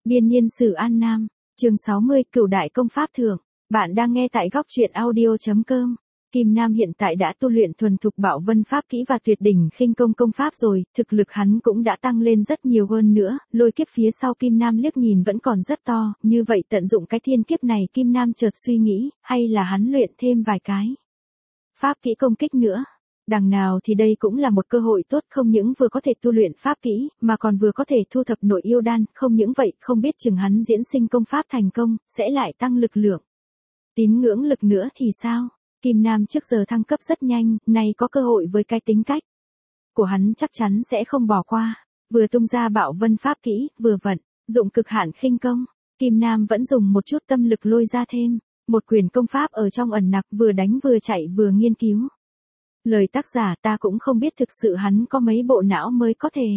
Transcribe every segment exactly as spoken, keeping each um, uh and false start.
Biên niên sử An Nam, chương sáu mươi, Cửu đại công pháp thượng. Bạn đang nghe tại góc truyện audio chấm com. Kim Nam hiện tại đã tu luyện thuần thục Bạo Vân pháp kỹ và tuyệt đỉnh khinh công công pháp rồi, thực lực hắn cũng đã tăng lên rất nhiều hơn nữa, lôi kiếp phía sau Kim Nam liếc nhìn vẫn còn rất to, như vậy tận dụng cái thiên kiếp này Kim Nam chợt suy nghĩ, hay là hắn luyện thêm vài cái pháp kỹ công kích nữa. Đằng nào thì đây cũng là một cơ hội tốt, không những vừa có thể tu luyện pháp kỹ, mà còn vừa có thể thu thập nội yêu đan, không những vậy, không biết chừng hắn diễn sinh công pháp thành công, sẽ lại tăng lực lượng. Tín ngưỡng lực nữa thì sao? Kim Nam trước giờ thăng cấp rất nhanh, nay có cơ hội với cái tính cách của hắn chắc chắn sẽ không bỏ qua. Vừa tung ra Bạo Vân pháp kỹ, vừa vận dụng cực hạn khinh công, Kim Nam vẫn dùng một chút tâm lực lôi ra thêm một quyền công pháp ở trong ẩn nặc, vừa đánh vừa chạy vừa nghiên cứu. Lời tác giả ta cũng không biết thực sự hắn có mấy bộ não mới có thể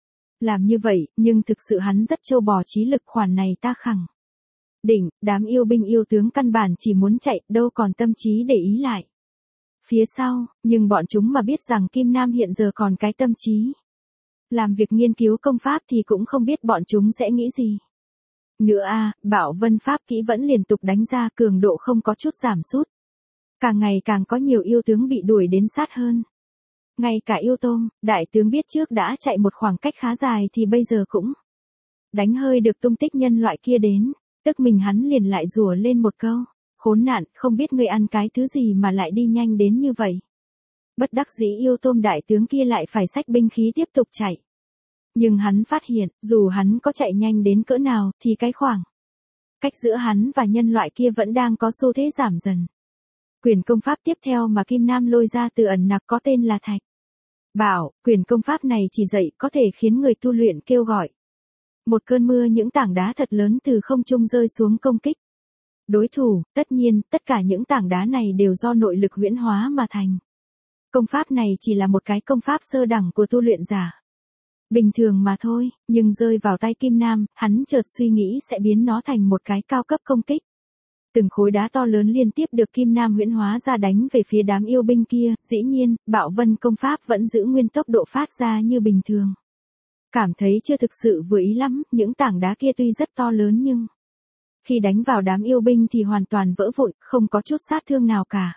làm như vậy, nhưng thực sự hắn rất trâu bò, trí lực khoản này ta khẳng định, đám yêu binh yêu tướng căn bản chỉ muốn chạy, đâu còn tâm trí để ý lại phía sau, nhưng bọn chúng mà biết rằng Kim Nam hiện giờ còn cái tâm trí làm việc nghiên cứu công pháp thì cũng không biết bọn chúng sẽ nghĩ gì. Nữa a, Bạo Vân pháp kỹ vẫn liên tục đánh ra, cường độ không có chút giảm sút. Càng ngày càng có nhiều yêu tướng bị đuổi đến sát hơn. Ngay cả yêu tôm, đại tướng biết trước đã chạy một khoảng cách khá dài thì bây giờ cũng đánh hơi được tung tích nhân loại kia đến, tức mình hắn liền lại rủa lên một câu, khốn nạn, không biết ngươi ăn cái thứ gì mà lại đi nhanh đến như vậy. Bất đắc dĩ yêu tôm đại tướng kia lại phải xách binh khí tiếp tục chạy. Nhưng hắn phát hiện, dù hắn có chạy nhanh đến cỡ nào thì cái khoảng cách giữa hắn và nhân loại kia vẫn đang có xu thế giảm dần. Quyền công pháp tiếp theo mà Kim Nam lôi ra từ ẩn nặc có tên là Thạch Bảo. Quyền công pháp này chỉ dạy có thể khiến người tu luyện kêu gọi một cơn mưa những tảng đá thật lớn từ không trung rơi xuống công kích đối thủ. Tất nhiên, tất cả những tảng đá này đều do nội lực huyễn hóa mà thành. Công pháp này chỉ là một cái công pháp sơ đẳng của tu luyện giả bình thường mà thôi, nhưng rơi vào tay Kim Nam, hắn chợt suy nghĩ sẽ biến nó thành một cái cao cấp công kích. Từng khối đá to lớn liên tiếp được Kim Nam huyễn hóa ra đánh về phía đám yêu binh kia, dĩ nhiên, Bạo Vân công pháp vẫn giữ nguyên tốc độ phát ra như bình thường. Cảm thấy chưa thực sự vừa ý lắm, những tảng đá kia tuy rất to lớn nhưng khi đánh vào đám yêu binh thì hoàn toàn vỡ vụn, không có chút sát thương nào cả.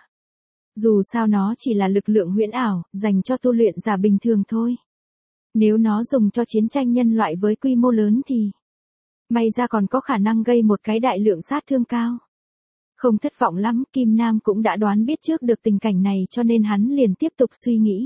Dù sao nó chỉ là lực lượng huyễn ảo, dành cho tu luyện giả bình thường thôi. Nếu nó dùng cho chiến tranh nhân loại với quy mô lớn thì may ra còn có khả năng gây một cái đại lượng sát thương cao. Không thất vọng lắm, Kim Nam cũng đã đoán biết trước được tình cảnh này cho nên hắn liền tiếp tục suy nghĩ.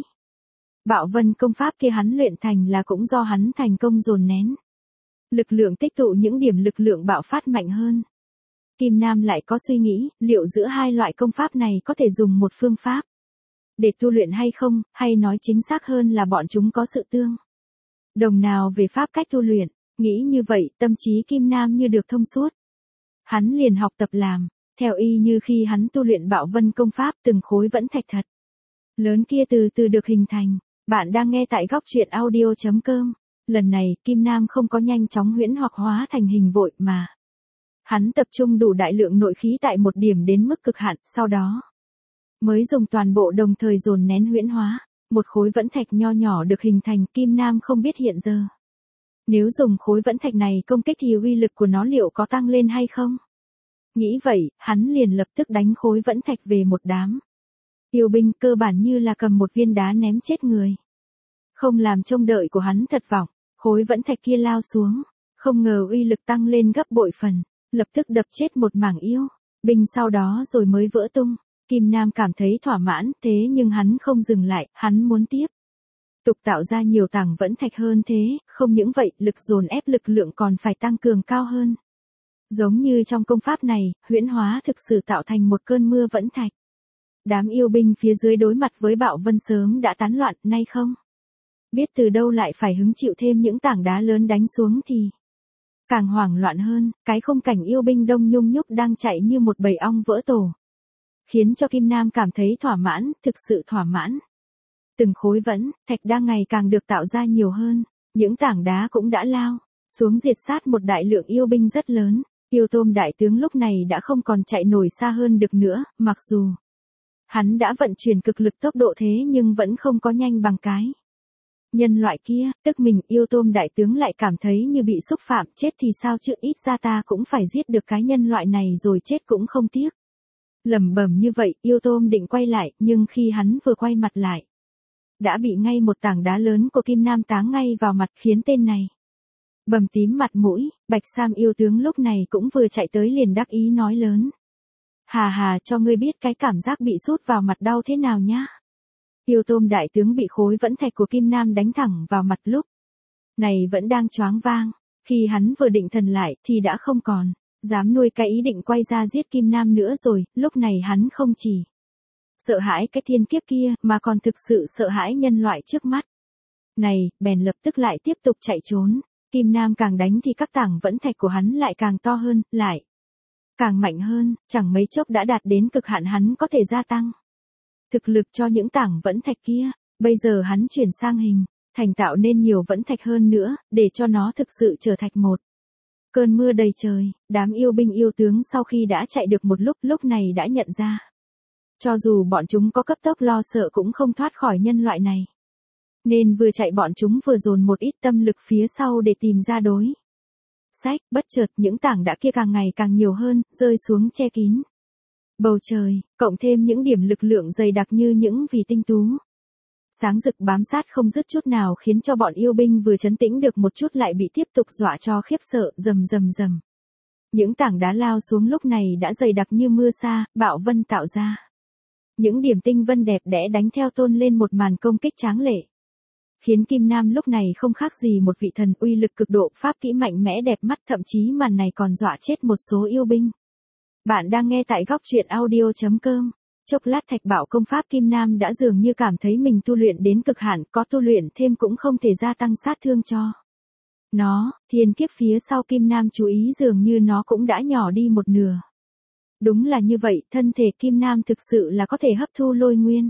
Bạo Vân công pháp kia hắn luyện thành là cũng do hắn thành công dồn nén lực lượng, tích tụ những điểm lực lượng bạo phát mạnh hơn. Kim Nam lại có suy nghĩ, liệu giữa hai loại công pháp này có thể dùng một phương pháp để tu luyện hay không, hay nói chính xác hơn là bọn chúng có sự tương đồng nào về pháp cách tu luyện. Nghĩ như vậy, tâm trí Kim Nam như được thông suốt. Hắn liền học tập làm theo y như khi hắn tu luyện Bạo Vân công pháp, từng khối vẫn thạch thật lớn kia từ từ được hình thành. Bạn đang nghe tại góc truyện audio chấm com. Lần này, Kim Nam không có nhanh chóng huyễn hoặc hóa thành hình vội mà hắn tập trung đủ đại lượng nội khí tại một điểm đến mức cực hạn, sau đó mới dùng toàn bộ đồng thời dồn nén huyễn hóa. Một khối vẫn thạch nho nhỏ được hình thành. Kim Nam không biết hiện giờ nếu dùng khối vẫn thạch này công kích thì uy lực của nó liệu có tăng lên hay không. Nghĩ vậy, hắn liền lập tức đánh khối vẫn thạch về một đám yêu binh, cơ bản như là cầm một viên đá ném chết người. Không làm trông đợi của hắn thất vọng, khối vẫn thạch kia lao xuống, không ngờ uy lực tăng lên gấp bội phần, lập tức đập chết một mảng yêu binh sau đó rồi mới vỡ tung. Kim Nam cảm thấy thỏa mãn, thế nhưng hắn không dừng lại, hắn muốn tiếp tục tạo ra nhiều tảng vẫn thạch hơn thế, không những vậy, lực dồn ép lực lượng còn phải tăng cường cao hơn. Giống như trong công pháp này, huyễn hóa thực sự tạo thành một cơn mưa vẫn thạch. Đám yêu binh phía dưới đối mặt với Bạo Vân sớm đã tán loạn, nay không biết từ đâu lại phải hứng chịu thêm những tảng đá lớn đánh xuống thì càng hoảng loạn hơn. Cái khung cảnh yêu binh đông nhung nhúc đang chạy như một bầy ong vỡ tổ khiến cho Kim Nam cảm thấy thỏa mãn, thực sự thỏa mãn. Từng khối vẫn thạch đang ngày càng được tạo ra nhiều hơn, những tảng đá cũng đã lao xuống diệt sát một đại lượng yêu binh rất lớn. Yêu tôm đại tướng lúc này đã không còn chạy nổi xa hơn được nữa, mặc dù hắn đã vận chuyển cực lực tốc độ thế nhưng vẫn không có nhanh bằng cái Nhân loại kia, tức mình Yêu Tôm đại tướng lại cảm thấy như bị xúc phạm, chết thì sao chứ, ít ra ta cũng phải giết được cái nhân loại này rồi chết cũng không tiếc. Lẩm bẩm như vậy, Yêu Tôm định quay lại, nhưng khi hắn vừa quay mặt lại, đã bị ngay một tảng đá lớn của Kim Nam táng ngay vào mặt, khiến tên này bầm tím mặt mũi. Bạch Sam yêu tướng lúc này cũng vừa chạy tới liền đắc ý nói lớn: Hà hà, cho ngươi biết cái cảm giác bị sút vào mặt đau thế nào nhá. Yêu Tôm đại tướng bị khối vẫn thạch của Kim Nam đánh thẳng vào mặt lúc này vẫn đang choáng váng. Khi hắn vừa định thần lại thì đã không còn dám nuôi cái ý định quay ra giết Kim Nam nữa rồi. Lúc này hắn không chỉ sợ hãi cái thiên kiếp kia mà còn thực sự sợ hãi nhân loại trước mắt này, bèn lập tức lại tiếp tục chạy trốn. Kim Nam càng đánh thì các tảng vẫn thạch của hắn lại càng to hơn, lại càng mạnh hơn, chẳng mấy chốc đã đạt đến cực hạn hắn có thể gia tăng thực lực cho những tảng vẫn thạch kia. Bây giờ hắn chuyển sang hình thành tạo nên nhiều vẫn thạch hơn nữa, để cho nó thực sự trở thành một cơn mưa đầy trời. Đám yêu binh yêu tướng sau khi đã chạy được một lúc, lúc này đã nhận ra, cho dù bọn chúng có cấp tốc lo sợ cũng không thoát khỏi nhân loại này. Nên vừa chạy bọn chúng vừa dồn một ít tâm lực phía sau để tìm ra đối sách. Bất chợt những tảng đá kia càng ngày càng nhiều hơn, rơi xuống che kín bầu trời, cộng thêm những điểm lực lượng dày đặc như những vì tinh tú sáng rực bám sát không dứt chút nào, khiến cho bọn yêu binh vừa trấn tĩnh được một chút lại bị tiếp tục dọa cho khiếp sợ. Rầm rầm rầm, những tảng đá lao xuống lúc này đã dày đặc như mưa sa, bạo vân tạo ra những điểm tinh vân đẹp đẽ đánh theo tôn lên một màn công kích tráng lệ, khiến Kim Nam lúc này không khác gì một vị thần, uy lực cực độ, pháp kỹ mạnh mẽ đẹp mắt, thậm chí màn này còn dọa chết một số yêu binh. Bạn đang nghe tại góc truyện audio chấm com. Chốc lát thạch bảo công pháp Kim Nam đã dường như cảm thấy mình tu luyện đến cực hạn, có tu luyện thêm cũng không thể gia tăng sát thương cho nó. Thiên kiếp phía sau Kim Nam chú ý dường như nó cũng đã nhỏ đi một nửa. Đúng là như vậy, thân thể Kim Nam thực sự là có thể hấp thu lôi nguyên,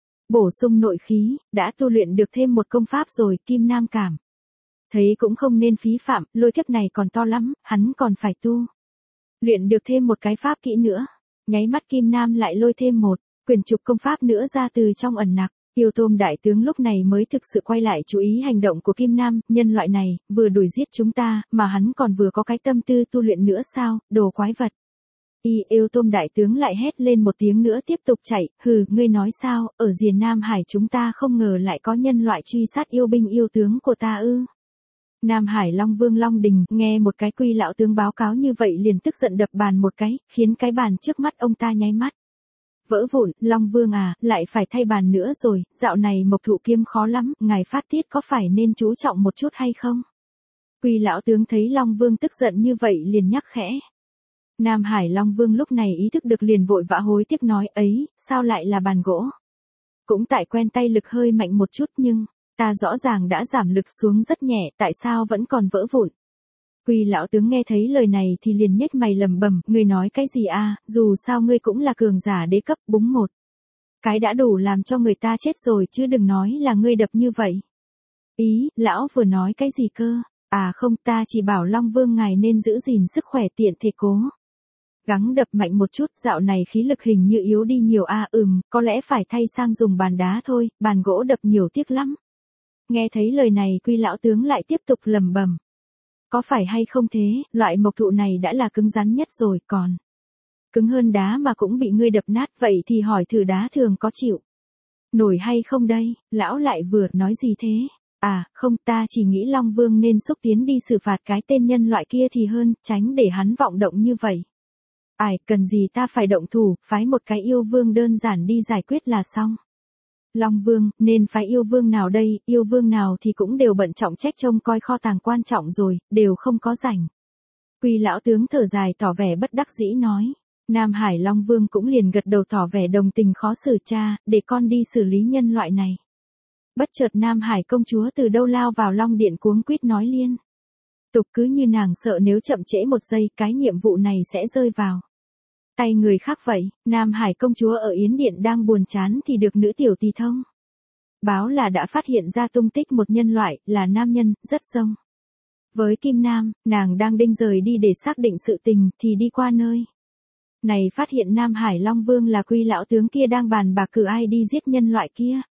bổ sung nội khí, đã tu luyện được thêm một công pháp rồi. Kim Nam cảm thấy cũng không nên phí phạm, lôi kiếp này còn to lắm, hắn còn phải tu luyện được thêm một cái pháp kỹ nữa. Nháy mắt Kim Nam lại lôi thêm một quyển trục công pháp nữa ra từ trong ẩn nặc. Yêu Tôm đại tướng lúc này mới thực sự quay lại chú ý hành động của Kim Nam. Nhân loại này vừa đuổi giết chúng ta mà hắn còn vừa có cái tâm tư tu luyện nữa sao, đồ quái vật. Y Yêu Tôm đại tướng lại hét lên một tiếng nữa tiếp tục chạy. Hừ, ngươi nói sao, ở rìa Nam Hải chúng ta không ngờ lại có nhân loại truy sát yêu binh yêu tướng của ta ư? Nam Hải Long Vương Long Đình nghe một cái Quy lão tướng báo cáo như vậy liền tức giận đập bàn một cái, khiến cái bàn trước mắt ông ta nháy mắt vỡ vụn. Long Vương à, lại phải thay bàn nữa rồi, dạo này mộc thụ kiêm khó lắm, ngài phát tiết có phải nên chú trọng một chút hay không? Quy lão tướng thấy Long Vương tức giận như vậy liền nhắc khẽ. Nam Hải Long Vương lúc này ý thức được liền vội vã hối tiếc nói: ấy, sao lại là bàn gỗ? Cũng tại quen tay lực hơi mạnh một chút, nhưng ta rõ ràng đã giảm lực xuống rất nhẹ, tại sao vẫn còn vỡ vụn? Quy lão tướng nghe thấy lời này thì liền nhếch mày lẩm bẩm: ngươi nói cái gì a? Dù sao ngươi cũng là cường giả đế cấp, búng một cái đã đủ làm cho người ta chết rồi chứ đừng nói là ngươi đập như vậy. Ý, lão vừa nói cái gì cơ? À không, ta chỉ bảo Long Vương ngài nên giữ gìn sức khỏe, tiện thể cố gắng đập mạnh một chút, dạo này khí lực hình như yếu đi nhiều a. À, ừm, có lẽ phải thay sang dùng bàn đá thôi, bàn gỗ đập nhiều tiếc lắm. Nghe thấy lời này Quy lão tướng lại tiếp tục lẩm bẩm: có phải hay không thế, loại mộc thụ này đã là cứng rắn nhất rồi, còn cứng hơn đá mà cũng bị ngươi đập nát, vậy thì hỏi thử đá thường có chịu nổi hay không đây? Lão lại vừa nói gì thế? À, không, ta chỉ nghĩ Long Vương nên xúc tiến đi xử phạt cái tên nhân loại kia thì hơn, tránh để hắn vọng động như vậy. Ai, cần gì ta phải động thủ, phái một cái yêu vương đơn giản đi giải quyết là xong. Long Vương, nên phái yêu vương nào đây? Yêu vương nào thì cũng đều bận trọng trách trông coi kho tàng quan trọng rồi, đều không có rảnh. Quy lão tướng thở dài tỏ vẻ bất đắc dĩ nói. Nam Hải Long Vương cũng liền gật đầu tỏ vẻ đồng tình khó xử: cha, để con đi xử lý nhân loại này. Bất chợt Nam Hải công chúa từ đâu lao vào Long Điện cuống quýt nói liên tục, cứ như nàng sợ nếu chậm trễ một giây cái nhiệm vụ này sẽ rơi vào tay người khác vậy. Nam Hải công chúa ở Yến Điện đang buồn chán thì được nữ tiểu tỳ thông báo là đã phát hiện ra tung tích một nhân loại, là nam nhân, rất giống với Kim Nam. Nàng đang đinh rời đi để xác định sự tình thì đi qua nơi này phát hiện Nam Hải Long Vương là Quy lão tướng kia đang bàn bạc cử ai đi giết nhân loại kia.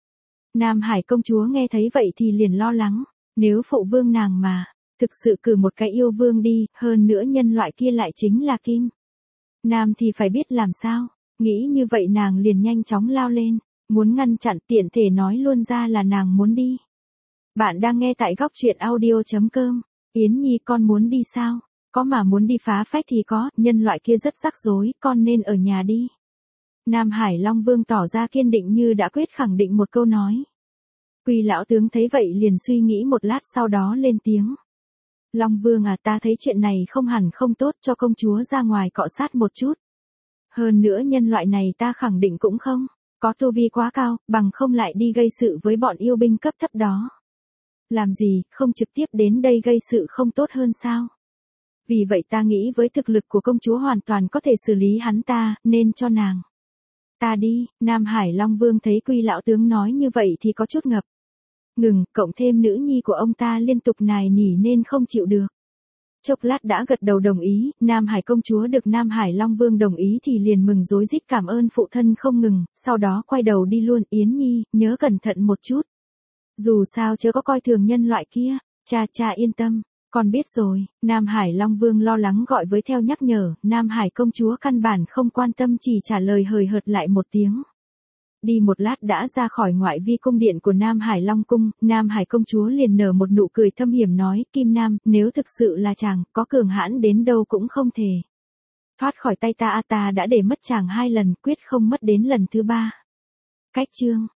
Nam Hải công chúa nghe thấy vậy thì liền lo lắng, nếu phụ vương nàng mà, thực sự cử một cái yêu vương đi, hơn nữa nhân loại kia lại chính là Kim Nam thì phải biết làm sao, nghĩ như vậy nàng liền nhanh chóng lao lên, muốn ngăn chặn, tiện thể nói luôn ra là nàng muốn đi. Bạn đang nghe tại góc truyện audio.com, Yến Nhi con muốn đi sao? Có mà muốn đi phá phách thì có, nhân loại kia rất rắc rối, con nên ở nhà đi. Nam Hải Long Vương tỏ ra kiên định như đã quyết khẳng định một câu nói. Quy lão tướng thấy vậy liền suy nghĩ một lát sau đó lên tiếng. Long Vương à, ta thấy chuyện này không hẳn không tốt, cho công chúa ra ngoài cọ sát một chút. Hơn nữa nhân loại này ta khẳng định cũng không có tu vi quá cao, bằng không lại đi gây sự với bọn yêu binh cấp thấp đó. Làm gì, không trực tiếp đến đây gây sự không tốt hơn sao? Vì vậy ta nghĩ với thực lực của công chúa hoàn toàn có thể xử lý hắn ta, nên cho nàng ta đi. Nam Hải Long Vương thấy Quy lão tướng nói như vậy thì có chút ngập ngừng, cộng thêm nữ nhi của ông ta liên tục nài nỉ nên không chịu được. Chốc lát đã gật đầu đồng ý, Nam Hải công chúa được Nam Hải Long Vương đồng ý thì liền mừng rối rít cảm ơn phụ thân không ngừng, sau đó quay đầu đi luôn. Yến Nhi, nhớ cẩn thận một chút. Dù sao chớ có coi thường nhân loại kia, cha cha yên tâm, con biết rồi. Nam Hải Long Vương lo lắng gọi với theo nhắc nhở, Nam Hải công chúa căn bản không quan tâm chỉ trả lời hời hợt lại một tiếng. Đi một lát đã ra khỏi ngoại vi cung điện của Nam Hải Long Cung, Nam Hải công chúa liền nở một nụ cười thâm hiểm nói, Kim Nam, nếu thực sự là chàng, có cường hãn đến đâu cũng không thể thoát khỏi tay ta, ta đã để mất chàng hai lần, quyết không mất đến lần thứ ba. Cách chương